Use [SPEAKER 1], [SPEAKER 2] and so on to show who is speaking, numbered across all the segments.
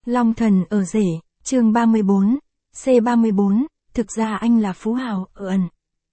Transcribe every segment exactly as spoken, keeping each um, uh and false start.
[SPEAKER 1] Long thần ở rể, chương ba mươi bốn, C ba mươi bốn, thực ra anh là phú hào ở ẩn.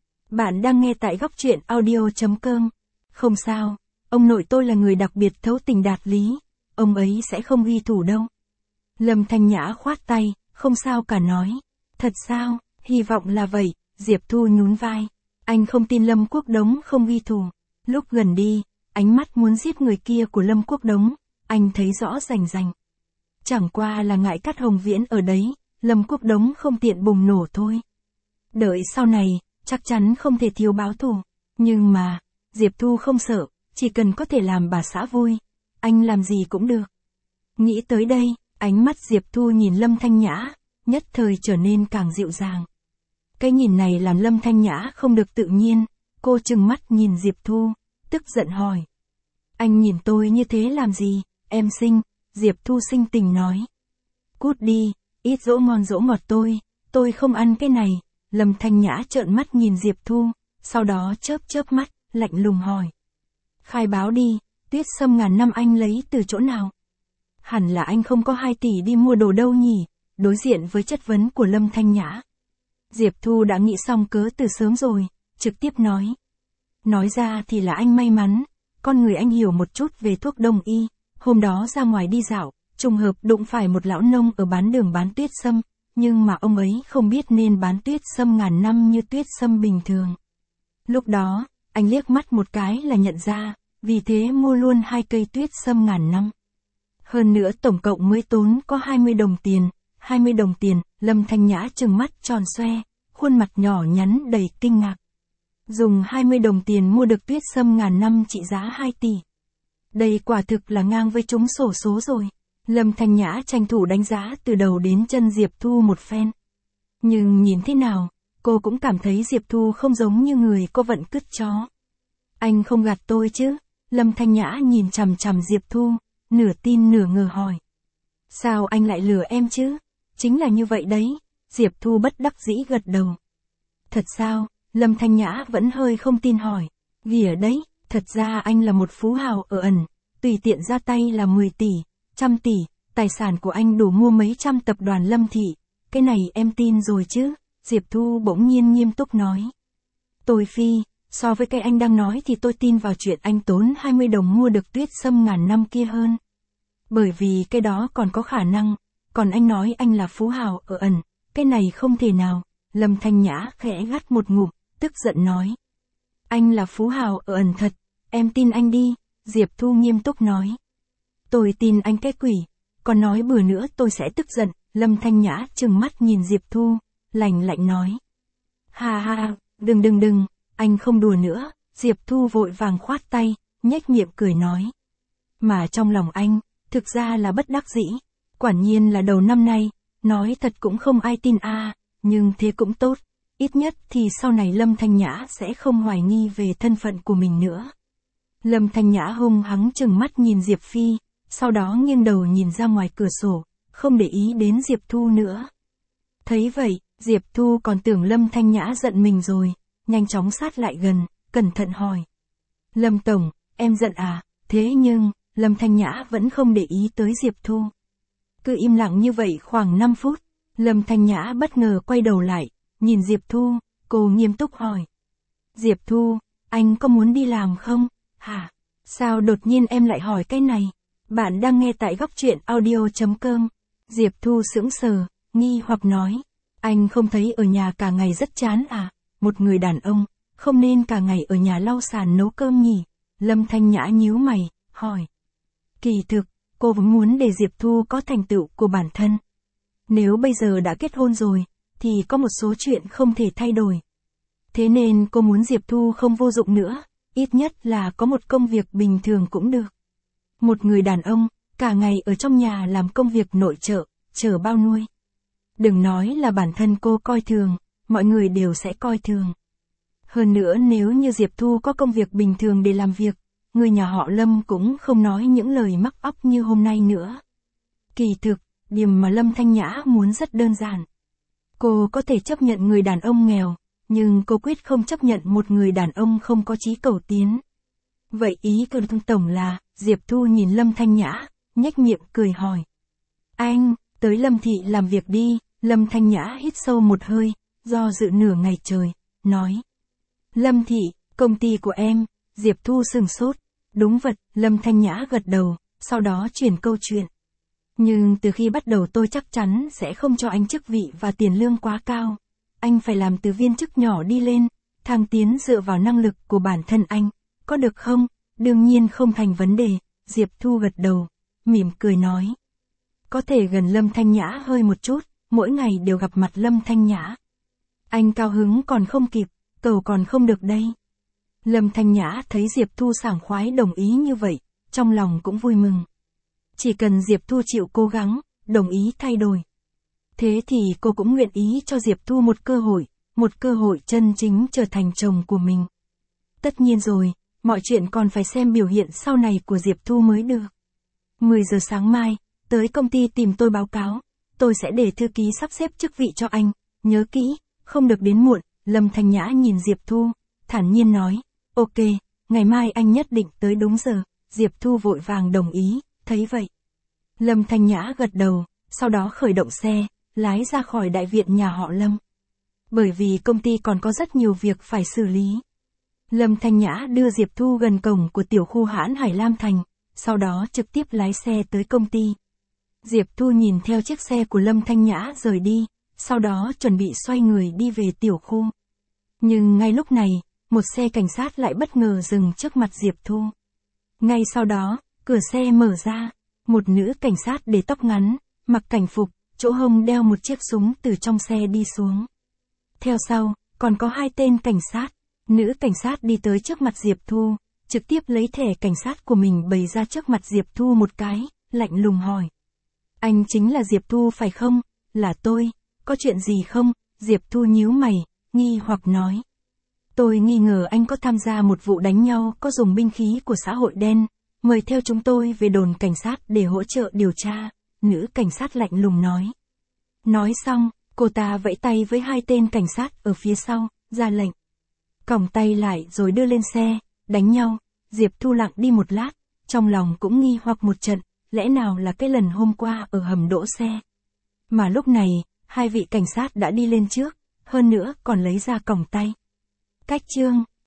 [SPEAKER 1] Bạn đang nghe tại góc truyện audio chấm com. Không sao, ông nội tôi là người đặc biệt thấu tình đạt lý, ông ấy sẽ không ghi thủ đâu. Lâm Thanh Nhã khoát tay, không sao cả nói. Thật sao, hy vọng là vậy, Diệp Thu nhún vai. Anh không tin Lâm Quốc Đống không ghi thủ. Lúc gần đi, ánh mắt muốn giết người kia của Lâm Quốc Đống, anh thấy rõ rành rành. Chẳng qua là ngại Cát Hồng Viễn ở đấy, Lâm Quốc Đống không tiện bùng nổ thôi. Đợi sau này, chắc chắn không thể thiếu báo thù. Nhưng mà, Diệp Thu không sợ, chỉ cần có thể làm bà xã vui, anh làm gì cũng được. Nghĩ tới đây, ánh mắt Diệp Thu nhìn Lâm Thanh Nhã, nhất thời trở nên càng dịu dàng. Cái nhìn này làm Lâm Thanh Nhã không được tự nhiên, cô trừng mắt nhìn Diệp Thu, tức giận hỏi. Anh nhìn tôi như thế làm gì, em xinh, Diệp Thu sinh tình nói. Cút đi, ít dỗ ngon dỗ ngọt tôi, tôi không ăn cái này. Lâm Thanh Nhã trợn mắt nhìn Diệp Thu, sau đó chớp chớp mắt, lạnh lùng hỏi. Khai báo đi, tuyết sâm ngàn năm anh lấy từ chỗ nào? Hẳn là anh không có hai tỷ đi mua đồ đâu nhỉ, đối diện với chất vấn của Lâm Thanh Nhã. Diệp Thu đã nghĩ xong cớ từ sớm rồi, trực tiếp nói. Nói ra thì là anh may mắn, con người anh hiểu một chút về thuốc đông y, hôm đó ra ngoài đi dạo, trùng hợp đụng phải một lão nông ở bán đường bán tuyết sâm, nhưng mà ông ấy không biết nên bán tuyết sâm ngàn năm như tuyết sâm bình thường. Lúc đó, anh liếc mắt một cái là nhận ra, vì thế mua luôn hai cây tuyết sâm ngàn năm. Hơn nữa tổng cộng mới tốn có hai mươi đồng tiền, hai mươi đồng tiền, Lâm Thanh Nhã trừng mắt tròn xoe, khuôn mặt nhỏ nhắn đầy kinh ngạc. Dùng hai mươi đồng tiền mua được tuyết sâm ngàn năm trị giá hai tỷ. Đây quả thực là ngang với trúng xổ số rồi. Lâm Thanh Nhã tranh thủ đánh giá từ đầu đến chân Diệp Thu một phen. Nhưng nhìn thế nào, cô cũng cảm thấy Diệp Thu không giống như người có vận cứt chó. Anh không gạt tôi chứ? Lâm Thanh Nhã nhìn chằm chằm Diệp Thu, nửa tin nửa ngờ hỏi. Sao anh lại lừa em chứ? Chính là như vậy đấy, Diệp Thu bất đắc dĩ gật đầu. Thật sao? Lâm Thanh Nhã vẫn hơi không tin hỏi. Vì ở đấy, thật ra anh là một phú hào ở ẩn, tùy tiện ra tay là mười tỷ, trăm tỷ, tài sản của anh đủ mua mấy trăm tập đoàn Lâm thị. Cái này em tin rồi chứ? Diệp Thu bỗng nhiên nghiêm túc nói. Tôi phi, so với cái anh đang nói thì tôi tin vào chuyện anh tốn hai mươi đồng mua được tuyết sâm ngàn năm kia hơn. Bởi vì cái đó còn có khả năng, còn anh nói anh là phú hào ở ẩn, cái này không thể nào. Lâm Thanh Nhã khẽ gắt một ngụm, tức giận nói. Anh là phú hào ở ẩn thật, em tin anh đi, Diệp Thu nghiêm túc nói. Tôi tin anh cái quỷ, còn nói bừa nữa tôi sẽ tức giận. Lâm Thanh Nhã trừng mắt nhìn Diệp Thu, lạnh lạnh nói. Ha ha, đừng đừng đừng, anh không đùa nữa. Diệp Thu vội vàng khoát tay, nhếch miệng cười nói. Mà trong lòng anh, thực ra là bất đắc dĩ, quả nhiên là đầu năm nay, nói thật cũng không ai tin a, à, nhưng thế cũng tốt, ít nhất thì sau này Lâm Thanh Nhã sẽ không hoài nghi về thân phận của mình nữa. Lâm Thanh Nhã hung hăng trừng mắt nhìn Diệp Phi, sau đó nghiêng đầu nhìn ra ngoài cửa sổ, không để ý đến Diệp Thu nữa. Thấy vậy, Diệp Thu còn tưởng Lâm Thanh Nhã giận mình rồi, nhanh chóng sát lại gần, cẩn thận hỏi. Lâm Tổng, em giận à? Thế nhưng, Lâm Thanh Nhã vẫn không để ý tới Diệp Thu. Cứ im lặng như vậy khoảng năm phút, Lâm Thanh Nhã bất ngờ quay đầu lại, nhìn Diệp Thu, cô nghiêm túc hỏi. Diệp Thu, anh có muốn đi làm không? Hả? Sao đột nhiên em lại hỏi cái này? Bạn đang nghe tại góc truyện audio chấm com. Diệp Thu sững sờ, nghi hoặc nói. Anh không thấy ở nhà cả ngày rất chán à? Một người đàn ông, không nên cả ngày ở nhà lau sàn nấu cơm nhỉ? Lâm Thanh Nhã nhíu mày, hỏi. Kỳ thực, cô vẫn muốn để Diệp Thu có thành tựu của bản thân. Nếu bây giờ đã kết hôn rồi, thì có một số chuyện không thể thay đổi. Thế nên cô muốn Diệp Thu không vô dụng nữa, ít nhất là có một công việc bình thường cũng được. Một người đàn ông, cả ngày ở trong nhà làm công việc nội trợ, chờ bao nuôi. Đừng nói là bản thân cô coi thường, mọi người đều sẽ coi thường. Hơn nữa nếu như Diệp Thu có công việc bình thường để làm việc, người nhà họ Lâm cũng không nói những lời mắc óc như hôm nay nữa. Kỳ thực, điểm mà Lâm Thanh Nhã muốn rất đơn giản. Cô có thể chấp nhận người đàn ông nghèo, nhưng cô quyết không chấp nhận một người đàn ông không có chí cầu tiến. Vậy ý của Tổng là, Diệp Thu nhìn Lâm Thanh Nhã, nhếch miệng cười hỏi. Anh, tới Lâm thị làm việc đi. Lâm Thanh Nhã hít sâu một hơi, do dự nửa ngày trời, nói. Lâm thị, công ty của em. Diệp Thu sừng sốt. Đúng vậy, Lâm Thanh Nhã gật đầu, sau đó chuyển câu chuyện. Nhưng từ khi bắt đầu tôi chắc chắn sẽ không cho anh chức vị và tiền lương quá cao. Anh phải làm từ viên chức nhỏ đi lên, thăng tiến dựa vào năng lực của bản thân anh. Có được không? Đương nhiên không thành vấn đề. Diệp Thu gật đầu, mỉm cười nói. Có thể gần Lâm Thanh Nhã hơi một chút, mỗi ngày đều gặp mặt Lâm Thanh Nhã. Anh cao hứng còn không kịp, cầu còn không được đây. Lâm Thanh Nhã thấy Diệp Thu sảng khoái đồng ý như vậy, trong lòng cũng vui mừng. Chỉ cần Diệp Thu chịu cố gắng, đồng ý thay đổi. Thế thì cô cũng nguyện ý cho Diệp Thu một cơ hội, một cơ hội chân chính trở thành chồng của mình. Tất nhiên rồi, mọi chuyện còn phải xem biểu hiện sau này của Diệp Thu mới được. mười giờ sáng mai, tới công ty tìm tôi báo cáo, tôi sẽ để thư ký sắp xếp chức vị cho anh, nhớ kỹ, không được đến muộn. Lâm Thanh Nhã nhìn Diệp Thu, thản nhiên nói, ok, ngày mai anh nhất định tới đúng giờ. Diệp Thu vội vàng đồng ý, thấy vậy. Lâm Thanh Nhã gật đầu, sau đó khởi động xe, lái ra khỏi đại viện nhà họ Lâm. Bởi vì công ty còn có rất nhiều việc phải xử lý. Lâm Thanh Nhã đưa Diệp Thu gần cổng của tiểu khu hãn Hải Lam Thành, sau đó trực tiếp lái xe tới công ty. Diệp Thu nhìn theo chiếc xe của Lâm Thanh Nhã rời đi, sau đó chuẩn bị xoay người đi về tiểu khu. Nhưng ngay lúc này, một xe cảnh sát lại bất ngờ dừng trước mặt Diệp Thu. Ngay sau đó, cửa xe mở ra, một nữ cảnh sát để tóc ngắn, mặc cảnh phục, chỗ hông đeo một chiếc súng từ trong xe đi xuống. Theo sau, còn có hai tên cảnh sát. Nữ cảnh sát đi tới trước mặt Diệp Thu, trực tiếp lấy thẻ cảnh sát của mình bày ra trước mặt Diệp Thu một cái, lạnh lùng hỏi. Anh chính là Diệp Thu phải không? Là tôi, có chuyện gì không? Diệp Thu nhíu mày, nghi hoặc nói. Tôi nghi ngờ anh có tham gia một vụ đánh nhau có dùng binh khí của xã hội đen, mời theo chúng tôi về đồn cảnh sát để hỗ trợ điều tra. Nữ cảnh sát lạnh lùng nói. Nói xong, cô ta vẫy tay với hai tên cảnh sát ở phía sau, ra lệnh. Còng tay lại rồi đưa lên xe, đánh nhau. Diệp Thu lặng đi một lát, trong lòng cũng nghi hoặc một trận, lẽ nào là cái lần hôm qua ở hầm đỗ xe. Mà lúc này, hai vị cảnh sát đã đi lên trước, hơn nữa còn lấy ra còng tay. Cách chương